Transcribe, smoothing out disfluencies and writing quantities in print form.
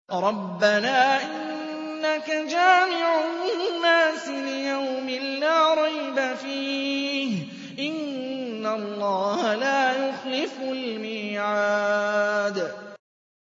رَبَّنَا إِنَّكَ جَامِعُ النَّاسِ لِيَوْمٍ لَّا رَيْبَ فِيهِ ۚ إِنَّ اللَّهَ لَا يُخْلِفُ الْمِيعَادَ